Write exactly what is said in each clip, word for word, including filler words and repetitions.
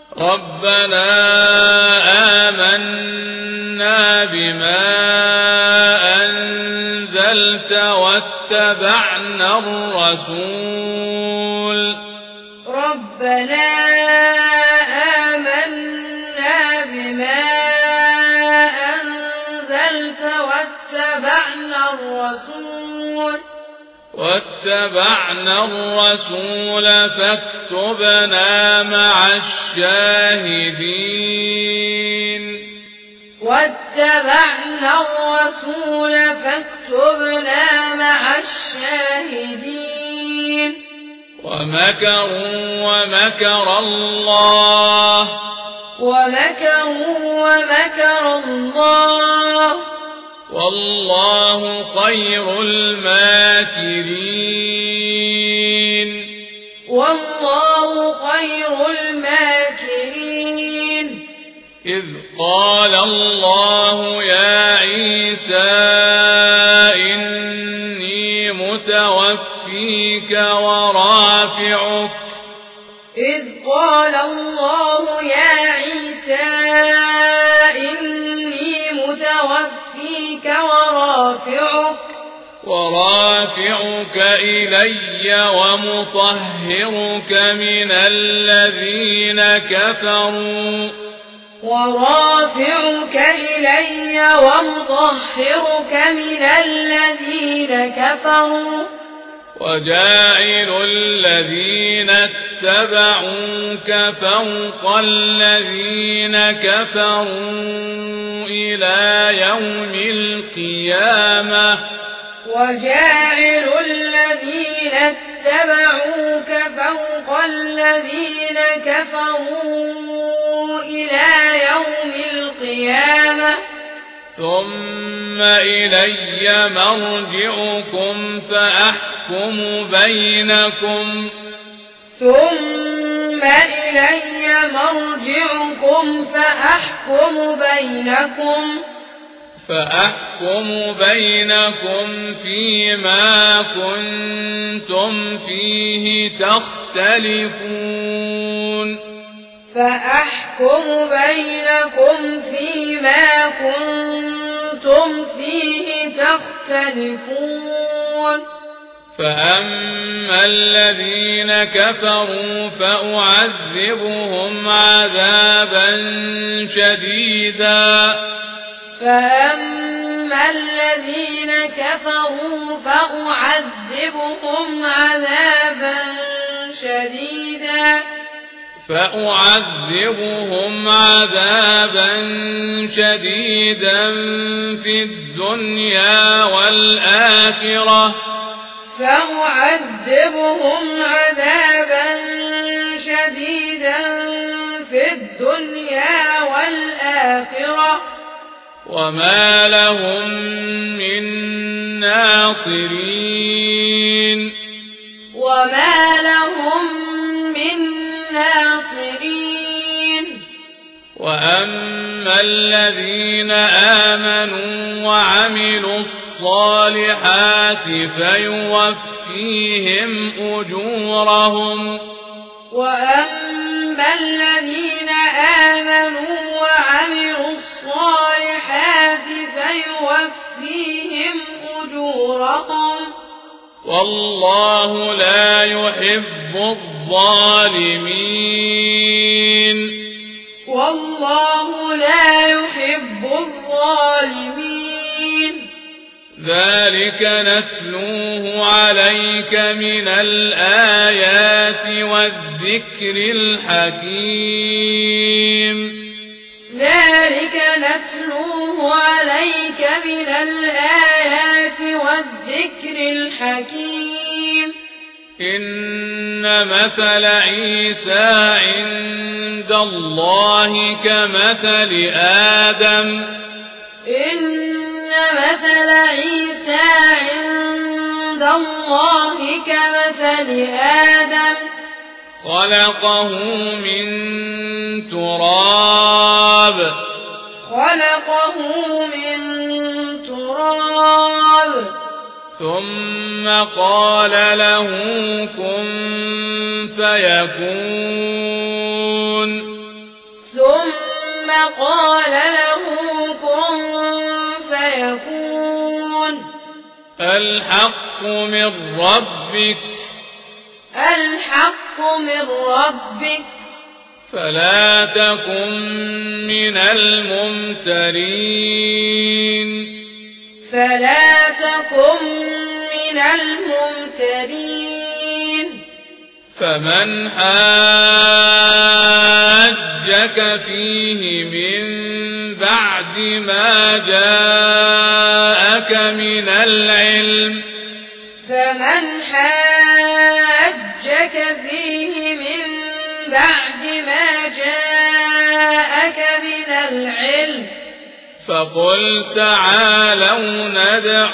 ربنا آمنا بما أنزلت واتبعنا الرسول ربنا آمنا بما أنزلت واتبعنا الرسول واتبعنا الرسول فاكتبنا مع الشاهدين واتبعنا الرسول فاكتبنا مع الشاهدين ومكروا ومكر الله ومكروا ومكر الله والله خير الماكرين والله خير الماكرين إذ قال الله يا عيسى إني متوفيك ورافعك إذ قال الله يا عيسى إني متوفيك ورافعك ورافعك إلي ومطهرك من الذين كفروا ورافعك إلي ومطهرك من الذين كفروا وجاعل الذين اتبعوك فوق الذين كفروا إلى يوم القيامة وجاعل الذين اتبعوك فوق الذين كفروا إلى يوم القيامة ثم إلي مرجعكم فأحكم بينكم ثم إلي مرجعكم فأحكم بينكم فأحكم بينكم فيما كنتم فيه تختلفون فأحكم بينكم فيما كنتم فيه تختلفون فأما الذين كفروا فأعذبهم عذابا شديدا فأما الذين كفروا فأعذبهم عذابا شديدا فأعذبهم عذابا شديدا في الدنيا والآخرة فأعذبهم عذابا شديدا في الدنيا والآخرة وما لهم من ناصرين وما لهم من ناصرين وأما الذين آمنوا وعملوا الصالحات فيوفيهم أجورهم وأما الذين آمنوا وعملوا الصالحات فيوفيهم أجورهم والله لا يحب الظالمين والله لا يحب الظالمين ذلك نتلوه عليك من الآيات والذكر الحكيم ذلك نتلوه عليك من الآيات والذكر الحكيم إن مثل عيسى عند الله كمثل آدم إن مثل عيسى عند الله كمثل آدم خلقه من تراب خلقه من تراب ثم قال له كن فيكون قال له كن فيكون الحق من ربك الحق من ربك فلا تكن من الممترين فلا تكن من الممترين فمن حاجك فيه من بعد ما جاءك من العلم فمن حاجك فيه من بعد ما جاءك من العلم فقل تعالوا ندع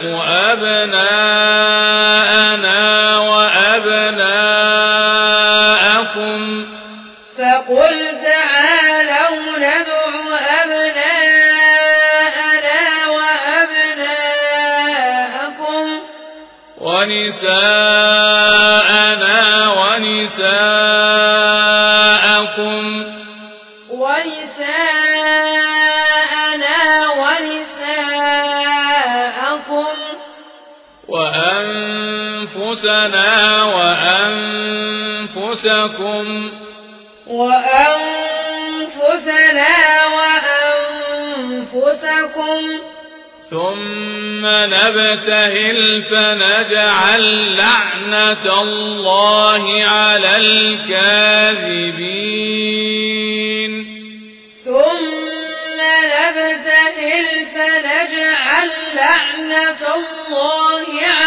أبناءنا وأبناءكم فقل تعالوا ندع أبناءنا وأبناءكم ونساءنا ونساءكم ونساءنا ونساءكم وأنفسنا وأنفسكم وأنفسنا وأنفسكم ثم نبتهل فنجعل لعنة الله على الكاذبين ثم نبتهل فنجعل لعنة الله على